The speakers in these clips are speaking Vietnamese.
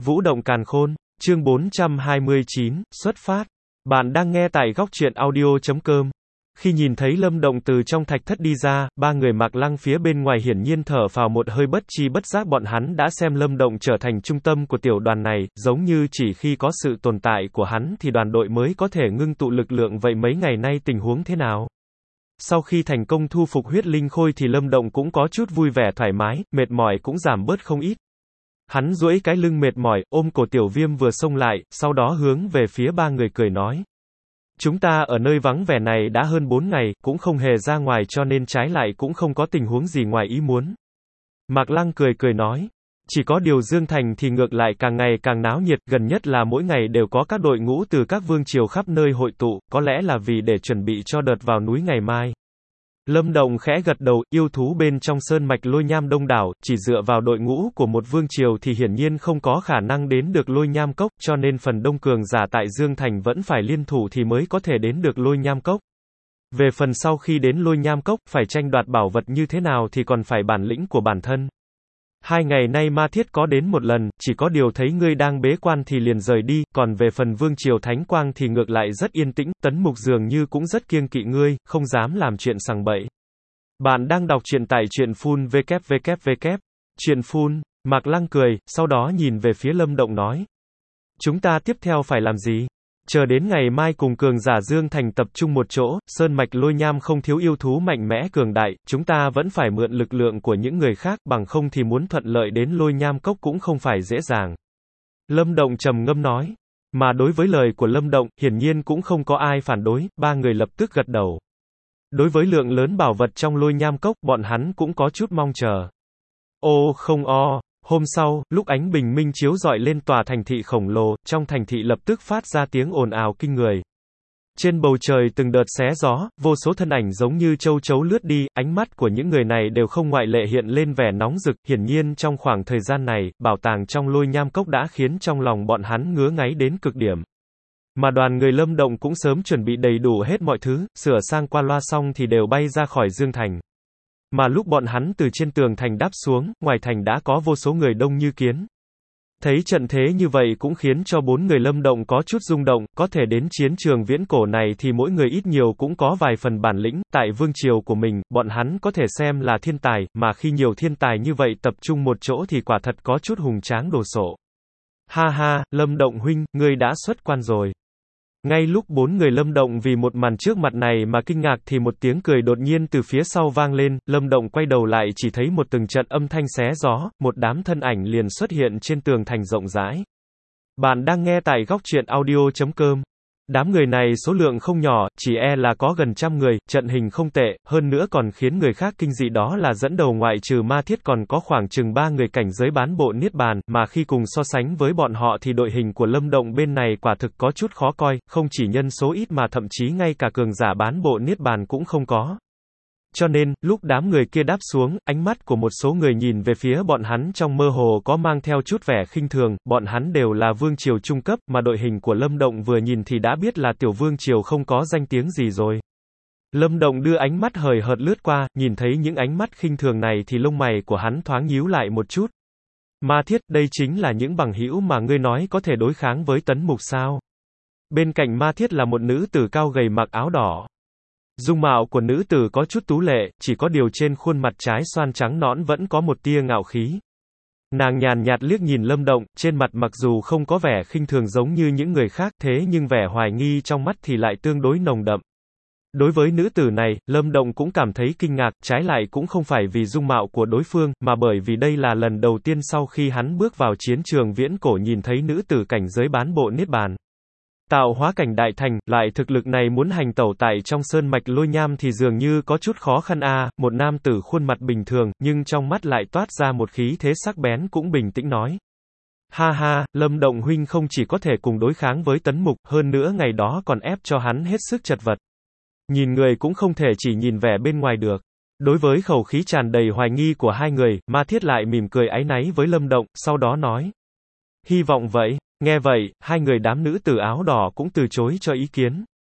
Vũ động càn khôn, chương 429, xuất phát. Bạn đang nghe tại góc truyện audio.com. Khi nhìn thấy Lâm Động từ trong thạch thất đi ra, ba người Mạc Lăng phía bên ngoài hiển nhiên thở phào một hơi, bất chi bất giác bọn hắn đã xem Lâm Động trở thành trung tâm của tiểu đoàn này, giống như chỉ khi có sự tồn tại của hắn thì đoàn đội mới có thể ngưng tụ lực lượng. Vậy mấy ngày nay tình huống thế nào? Sau khi thành công thu phục huyết linh khôi thì Lâm Động cũng có chút vui vẻ thoải mái, mệt mỏi cũng giảm bớt không ít. Hắn duỗi cái lưng mệt mỏi, ôm cổ Tiểu Viêm vừa xông lại, sau đó hướng về phía ba người cười nói. Chúng ta ở nơi vắng vẻ này đã hơn 4 ngày, cũng không hề ra ngoài, cho nên trái lại cũng không có tình huống gì ngoài ý muốn. Mạc Lăng cười nói. Chỉ có điều Dương Thành thì ngược lại càng ngày càng náo nhiệt, gần nhất là mỗi ngày đều có các đội ngũ từ các vương triều khắp nơi hội tụ, có lẽ là vì để chuẩn bị cho đợt vào núi ngày mai. Lâm Động khẽ gật đầu, yêu thú bên trong sơn mạch Lôi Nham đông đảo, chỉ dựa vào đội ngũ của một vương triều thì hiển nhiên không có khả năng đến được Lôi Nham Cốc, cho nên phần đông cường giả tại Dương Thành vẫn phải liên thủ thì mới có thể đến được Lôi Nham Cốc. Về phần sau khi đến Lôi Nham Cốc, phải tranh đoạt bảo vật như thế nào thì còn phải bản lĩnh của bản thân. 2 ngày nay Ma Thiết có đến một lần, chỉ có điều thấy ngươi đang bế quan thì liền rời đi, còn về phần Vương Triều Thánh Quang thì ngược lại rất yên tĩnh, Tấn Mục dường như cũng rất kiêng kỵ ngươi, không dám làm chuyện sằng bậy. Bạn đang đọc truyện tại truyện.full www. Truyện Full, Mạc Lăng cười, sau đó nhìn về phía Lâm Động nói. Chúng ta tiếp theo phải làm gì? Chờ đến ngày mai cùng cường giả Dương Thành tập trung một chỗ, sơn mạch Lôi Nham không thiếu yêu thú mạnh mẽ cường đại, chúng ta vẫn phải mượn lực lượng của những người khác, bằng không thì muốn thuận lợi đến Lôi Nham Cốc cũng không phải dễ dàng. Lâm Động trầm ngâm nói. Mà đối với lời của Lâm Động, hiển nhiên cũng không có ai phản đối, ba người lập tức gật đầu. Đối với lượng lớn bảo vật trong Lôi Nham Cốc, bọn hắn cũng có chút mong chờ. Ô không o. Hôm sau, lúc ánh bình minh chiếu rọi lên tòa thành thị khổng lồ, trong thành thị lập tức phát ra tiếng ồn ào kinh người. Trên bầu trời từng đợt xé gió, vô số thân ảnh giống như châu chấu lướt đi, ánh mắt của những người này đều không ngoại lệ hiện lên vẻ nóng rực, hiển nhiên trong khoảng thời gian này, bảo tàng trong Lôi Nham Cốc đã khiến trong lòng bọn hắn ngứa ngáy đến cực điểm. Mà đoàn người Lâm Động cũng sớm chuẩn bị đầy đủ hết mọi thứ, sửa sang qua loa xong thì đều bay ra khỏi Dương Thành. Mà lúc bọn hắn từ trên tường thành đáp xuống, ngoài thành đã có vô số người đông như kiến. Thấy trận thế như vậy cũng khiến cho 4 người Lâm Động có chút rung động, có thể đến chiến trường viễn cổ này thì mỗi người ít nhiều cũng có vài phần bản lĩnh, tại vương triều của mình, bọn hắn có thể xem là thiên tài, mà khi nhiều thiên tài như vậy tập trung một chỗ thì quả thật có chút hùng tráng đồ sộ. Ha ha, Lâm Động huynh, ngươi đã xuất quan rồi. Ngay lúc 4 người Lâm Động vì một màn trước mặt này mà kinh ngạc thì một tiếng cười đột nhiên từ phía sau vang lên, Lâm Động quay đầu lại chỉ thấy một từng trận âm thanh xé gió, một đám thân ảnh liền xuất hiện trên tường thành rộng rãi. Bạn đang nghe tại góc truyện audio.com. Đám người này số lượng không nhỏ, chỉ là có gần 100 người, trận hình không tệ, hơn nữa còn khiến người khác kinh dị đó là dẫn đầu ngoại trừ Ma Thiết còn có khoảng chừng 3 người cảnh giới bán bộ Niết Bàn, mà khi cùng so sánh với bọn họ thì đội hình của Lâm Động bên này quả thực có chút khó coi, không chỉ nhân số ít mà thậm chí ngay cả cường giả bán bộ Niết Bàn cũng không có. Cho nên, lúc đám người kia đáp xuống, ánh mắt của một số người nhìn về phía bọn hắn trong mơ hồ có mang theo chút vẻ khinh thường, bọn hắn đều là vương triều trung cấp, mà đội hình của Lâm Động vừa nhìn thì đã biết là tiểu vương triều không có danh tiếng gì rồi. Lâm Động đưa ánh mắt hời hợt lướt qua, nhìn thấy những ánh mắt khinh thường này thì lông mày của hắn thoáng nhíu lại một chút. Ma Thiết, đây chính là những bằng hữu mà ngươi nói có thể đối kháng với Tấn Mục sao? Bên cạnh Ma Thiết là một nữ tử cao gầy mặc áo đỏ. Dung mạo của nữ tử có chút tú lệ, chỉ có điều trên khuôn mặt trái xoan trắng nõn vẫn có một tia ngạo khí. Nàng nhàn nhạt liếc nhìn Lâm Động, trên mặt mặc dù không có vẻ khinh thường giống như những người khác, thế nhưng vẻ hoài nghi trong mắt thì lại tương đối nồng đậm. Đối với nữ tử này, Lâm Động cũng cảm thấy kinh ngạc, trái lại cũng không phải vì dung mạo của đối phương, mà bởi vì đây là lần đầu tiên sau khi hắn bước vào chiến trường viễn cổ nhìn thấy nữ tử cảnh giới bán bộ Niết Bàn. Tạo hóa cảnh đại thành, lại thực lực này muốn hành tẩu tại trong sơn mạch Lôi Nham thì dường như có chút khó khăn một nam tử khuôn mặt bình thường, nhưng trong mắt lại toát ra một khí thế sắc bén cũng bình tĩnh nói. Ha ha, Lâm Động huynh không chỉ có thể cùng đối kháng với Tấn Mục, hơn nữa ngày đó còn ép cho hắn hết sức chật vật. Nhìn người cũng không thể chỉ nhìn vẻ bên ngoài được. Đối với khẩu khí tràn đầy hoài nghi của hai người, Ma Thiết lại mỉm cười áy náy với Lâm Động, sau đó nói. Hy vọng vậy. Nghe vậy, hai người đám nữ tử áo đỏ cũng từ chối cho ý kiến.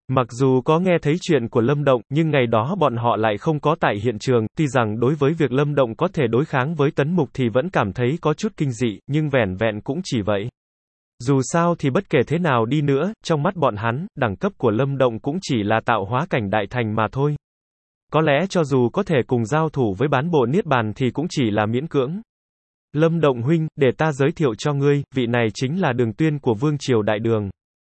Mặc dù có nghe thấy chuyện của Lâm Động, nhưng ngày đó bọn họ lại không có tại hiện trường, tuy rằng đối với việc Lâm Động có thể đối kháng với Tấn Mục thì vẫn cảm thấy có chút kinh dị, nhưng vẻn vẹn cũng chỉ vậy. Dù sao thì bất kể thế nào đi nữa, trong mắt bọn hắn, đẳng cấp của Lâm Động cũng chỉ là tạo hóa cảnh đại thành mà thôi. Có lẽ cho dù có thể cùng giao thủ với bán bộ Niết Bàn thì cũng chỉ là miễn cưỡng. Lâm Động huynh, để ta giới thiệu cho ngươi, vị này chính là Đường Tuyên của Vương Triều Đại Đường.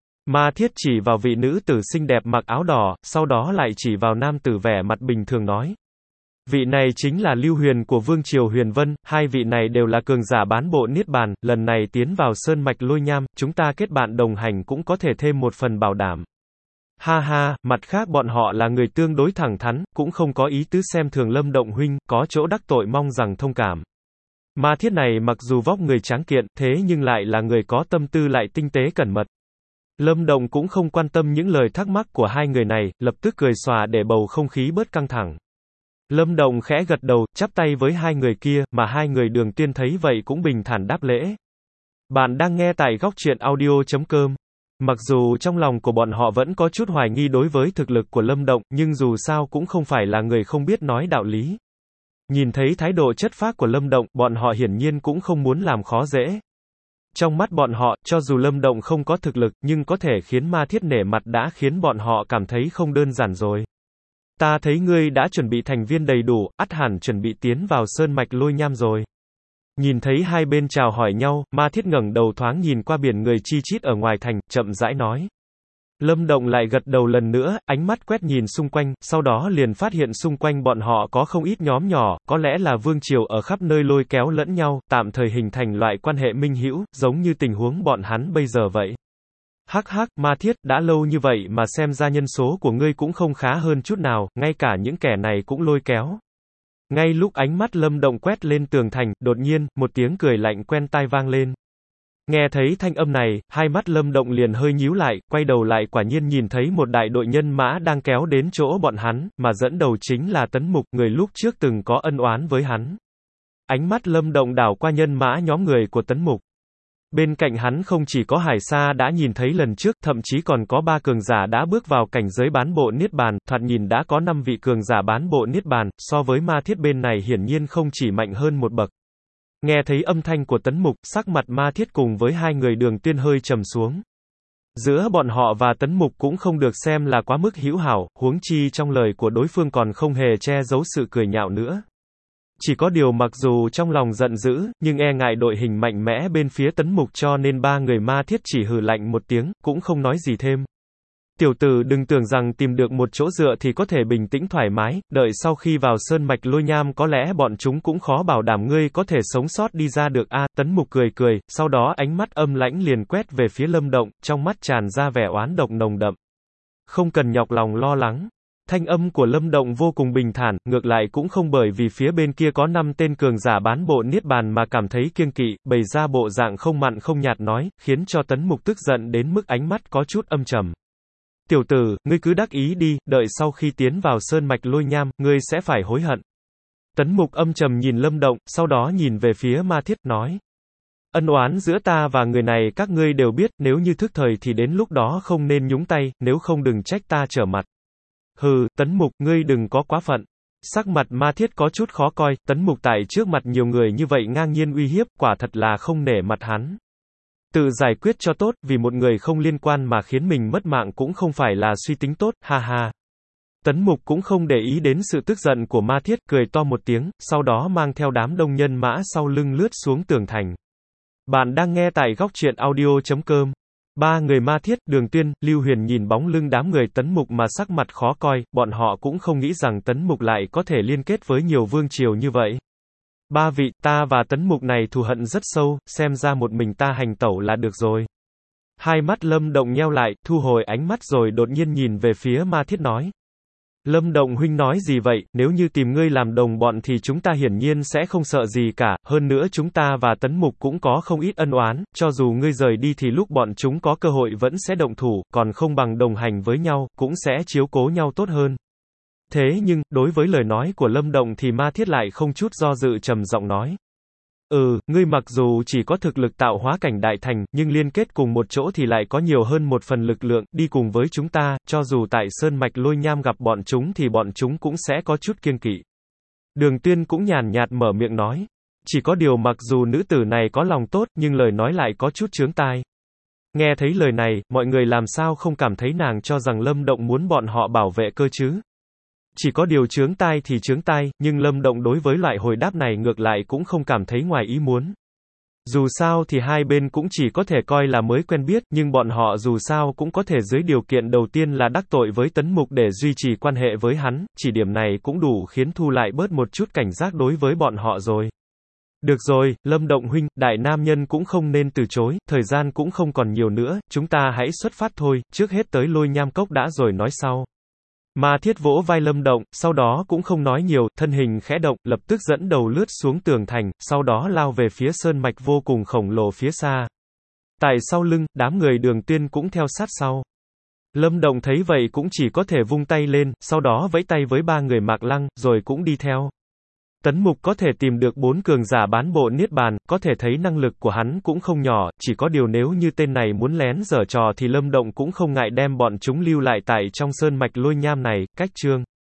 Ma Thiết chỉ vào vị nữ tử xinh đẹp mặc áo đỏ, sau đó lại chỉ vào nam tử vẻ mặt bình thường nói. Vị này chính là Lưu Huyền của Vương Triều Huyền Vân, hai vị này đều là cường giả bán bộ Niết Bàn, lần này tiến vào Sơn Mạch Lôi Nham, chúng ta kết bạn đồng hành cũng có thể thêm một phần bảo đảm. Ha ha, mặt khác bọn họ là người tương đối thẳng thắn, cũng không có ý tứ xem thường Lâm Động huynh, có chỗ đắc tội mong rằng thông cảm. Ma Thiết này mặc dù vóc người tráng kiện, thế nhưng lại là người có tâm tư lại tinh tế cẩn mật. Lâm Động cũng không quan tâm những lời thắc mắc của hai người này, lập tức cười xòa để bầu không khí bớt căng thẳng. Lâm Động khẽ gật đầu, chắp tay với hai người kia, mà hai người Đường Tuyên thấy vậy cũng bình thản đáp lễ. Bạn đang nghe tại góc truyện audio.com. Mặc dù trong lòng của bọn họ vẫn có chút hoài nghi đối với thực lực của Lâm Động, nhưng dù sao cũng không phải là người không biết nói đạo lý. Nhìn thấy thái độ chất phác của Lâm Động, bọn họ hiển nhiên cũng không muốn làm khó dễ. Trong mắt bọn họ, cho dù Lâm Động không có thực lực, nhưng có thể khiến Ma Thiết nể mặt đã khiến bọn họ cảm thấy không đơn giản rồi. Ta thấy ngươi đã chuẩn bị thành viên đầy đủ, ắt hẳn chuẩn bị tiến vào Sơn Mạch Lôi Nham rồi. Nhìn thấy hai bên chào hỏi nhau, Ma Thiết ngẩng đầu thoáng nhìn qua biển người chi chít ở ngoài thành, chậm rãi nói. Lâm Động lại gật đầu lần nữa, ánh mắt quét nhìn xung quanh, sau đó liền phát hiện xung quanh bọn họ có không ít nhóm nhỏ, có lẽ là vương triều ở khắp nơi lôi kéo lẫn nhau, tạm thời hình thành loại quan hệ minh hữu, giống như tình huống bọn hắn bây giờ vậy. Hắc hắc, Ma Thiết, đã lâu như vậy mà xem ra nhân số của ngươi cũng không khá hơn chút nào, ngay cả những kẻ này cũng lôi kéo. Ngay lúc ánh mắt Lâm Động quét lên tường thành, đột nhiên, một tiếng cười lạnh quen tai vang lên. Nghe thấy thanh âm này, hai mắt Lâm Động liền hơi nhíu lại, quay đầu lại quả nhiên nhìn thấy một đại đội nhân mã đang kéo đến chỗ bọn hắn, mà dẫn đầu chính là Tấn Mục, người lúc trước từng có ân oán với hắn. Ánh mắt Lâm Động đảo qua nhân mã nhóm người của Tấn Mục. Bên cạnh hắn không chỉ có Hải Sa đã nhìn thấy lần trước, thậm chí còn có 3 cường giả đã bước vào cảnh giới bán bộ Niết Bàn, thoạt nhìn đã có 5 vị cường giả bán bộ Niết Bàn, so với Ma Thiết bên này hiển nhiên không chỉ mạnh hơn một bậc. Nghe thấy âm thanh của Tấn Mục, sắc mặt Ma Thiết cùng với hai người Đường Tuyên hơi trầm xuống. Giữa bọn họ và Tấn Mục cũng không được xem là quá mức hữu hảo, huống chi trong lời của đối phương còn không hề che giấu sự cười nhạo nữa. Chỉ có điều mặc dù trong lòng giận dữ, nhưng e ngại đội hình mạnh mẽ bên phía Tấn Mục cho nên ba người Ma Thiết chỉ hừ lạnh một tiếng, cũng không nói gì thêm. Tiểu tử đừng tưởng rằng tìm được một chỗ dựa thì có thể bình tĩnh thoải mái, đợi sau khi vào Sơn Mạch Lôi Nham có lẽ bọn chúng cũng khó bảo đảm ngươi có thể sống sót đi ra được a. Tấn Mục cười cười, sau đó ánh mắt âm lãnh liền quét về phía Lâm Động, trong mắt tràn ra vẻ oán độc nồng đậm. Không cần nhọc lòng lo lắng. Thanh âm của Lâm Động vô cùng bình thản, ngược lại cũng không bởi vì phía bên kia có 5 tên cường giả bán bộ Niết Bàn mà cảm thấy kiêng kỵ, bày ra bộ dạng không mặn không nhạt nói, khiến cho Tấn Mục tức giận đến mức ánh mắt có chút âm trầm. Tiểu tử, ngươi cứ đắc ý đi, đợi sau khi tiến vào Sơn Mạch Lôi Nham, ngươi sẽ phải hối hận. Tấn Mục âm trầm nhìn Lâm Động, sau đó nhìn về phía Ma Thiết, nói. Ân oán giữa ta và người này các ngươi đều biết, nếu như thức thời thì đến lúc đó không nên nhúng tay, nếu không đừng trách ta trở mặt. Hừ, Tấn Mục, ngươi đừng có quá phận. Sắc mặt Ma Thiết có chút khó coi, Tấn Mục tại trước mặt nhiều người như vậy ngang nhiên uy hiếp, quả thật là không nể mặt hắn. Tự giải quyết cho tốt, vì một người không liên quan mà khiến mình mất mạng cũng không phải là suy tính tốt, ha ha. Tấn Mục cũng không để ý đến sự tức giận của Ma Thiết, cười to một tiếng, sau đó mang theo đám đông nhân mã sau lưng lướt xuống tường thành. Bạn đang nghe tại góc truyện audio.com. Ba người Ma Thiết, Đường Tuyên, Lưu Huyền nhìn bóng lưng đám người Tấn Mục mà sắc mặt khó coi, bọn họ cũng không nghĩ rằng Tấn Mục lại có thể liên kết với nhiều vương triều như vậy. Ba vị, ta và Tấn Mục này thù hận rất sâu, xem ra một mình ta hành tẩu là được rồi. Hai mắt Lâm Động nheo lại, thu hồi ánh mắt rồi đột nhiên nhìn về phía Ma Thiết nói. Lâm Động huynh nói gì vậy, nếu như tìm ngươi làm đồng bọn thì chúng ta hiển nhiên sẽ không sợ gì cả, hơn nữa chúng ta và Tấn Mục cũng có không ít ân oán, cho dù ngươi rời đi thì lúc bọn chúng có cơ hội vẫn sẽ động thủ, còn không bằng đồng hành với nhau, cũng sẽ chiếu cố nhau tốt hơn. Thế nhưng, đối với lời nói của Lâm Động thì Ma Thiết lại không chút do dự trầm giọng nói. Ngươi mặc dù chỉ có thực lực tạo hóa cảnh đại thành, nhưng liên kết cùng một chỗ thì lại có nhiều hơn một phần lực lượng, đi cùng với chúng ta, cho dù tại Sơn Mạch Lôi Nham gặp bọn chúng thì bọn chúng cũng sẽ có chút kiêng kỵ. Đường Tuyên cũng nhàn nhạt mở miệng nói. Chỉ có điều mặc dù nữ tử này có lòng tốt, nhưng lời nói lại có chút chướng tai. Nghe thấy lời này, mọi người làm sao không cảm thấy nàng cho rằng Lâm Động muốn bọn họ bảo vệ cơ chứ? Chỉ có điều chướng tai thì chướng tai, nhưng Lâm Động đối với loại hồi đáp này ngược lại cũng không cảm thấy ngoài ý muốn. Dù sao thì hai bên cũng chỉ có thể coi là mới quen biết, nhưng bọn họ dù sao cũng có thể dưới điều kiện đầu tiên là đắc tội với Tấn Mục để duy trì quan hệ với hắn, chỉ điểm này cũng đủ khiến Thu lại bớt một chút cảnh giác đối với bọn họ rồi. Được rồi, Lâm Động huynh, đại nam nhân cũng không nên từ chối, thời gian cũng không còn nhiều nữa, chúng ta hãy xuất phát thôi, trước hết tới Lôi Nham Cốc đã rồi nói sau. Ma Thiết vỗ vai Lâm Động, sau đó cũng không nói nhiều, thân hình khẽ động, lập tức dẫn đầu lướt xuống tường thành, sau đó lao về phía sơn mạch vô cùng khổng lồ phía xa. Tại sau lưng, đám người Đường Tuyên cũng theo sát sau. Lâm Động thấy vậy cũng chỉ có thể vung tay lên, sau đó vẫy tay với ba người Mạc Lăng, rồi cũng đi theo. Tấn Mục có thể tìm được 4 cường giả bán bộ Niết Bàn, có thể thấy năng lực của hắn cũng không nhỏ, chỉ có điều nếu như tên này muốn lén giở trò thì Lâm Động cũng không ngại đem bọn chúng lưu lại tại trong sơn mạch Lôi Nham này, cách chương.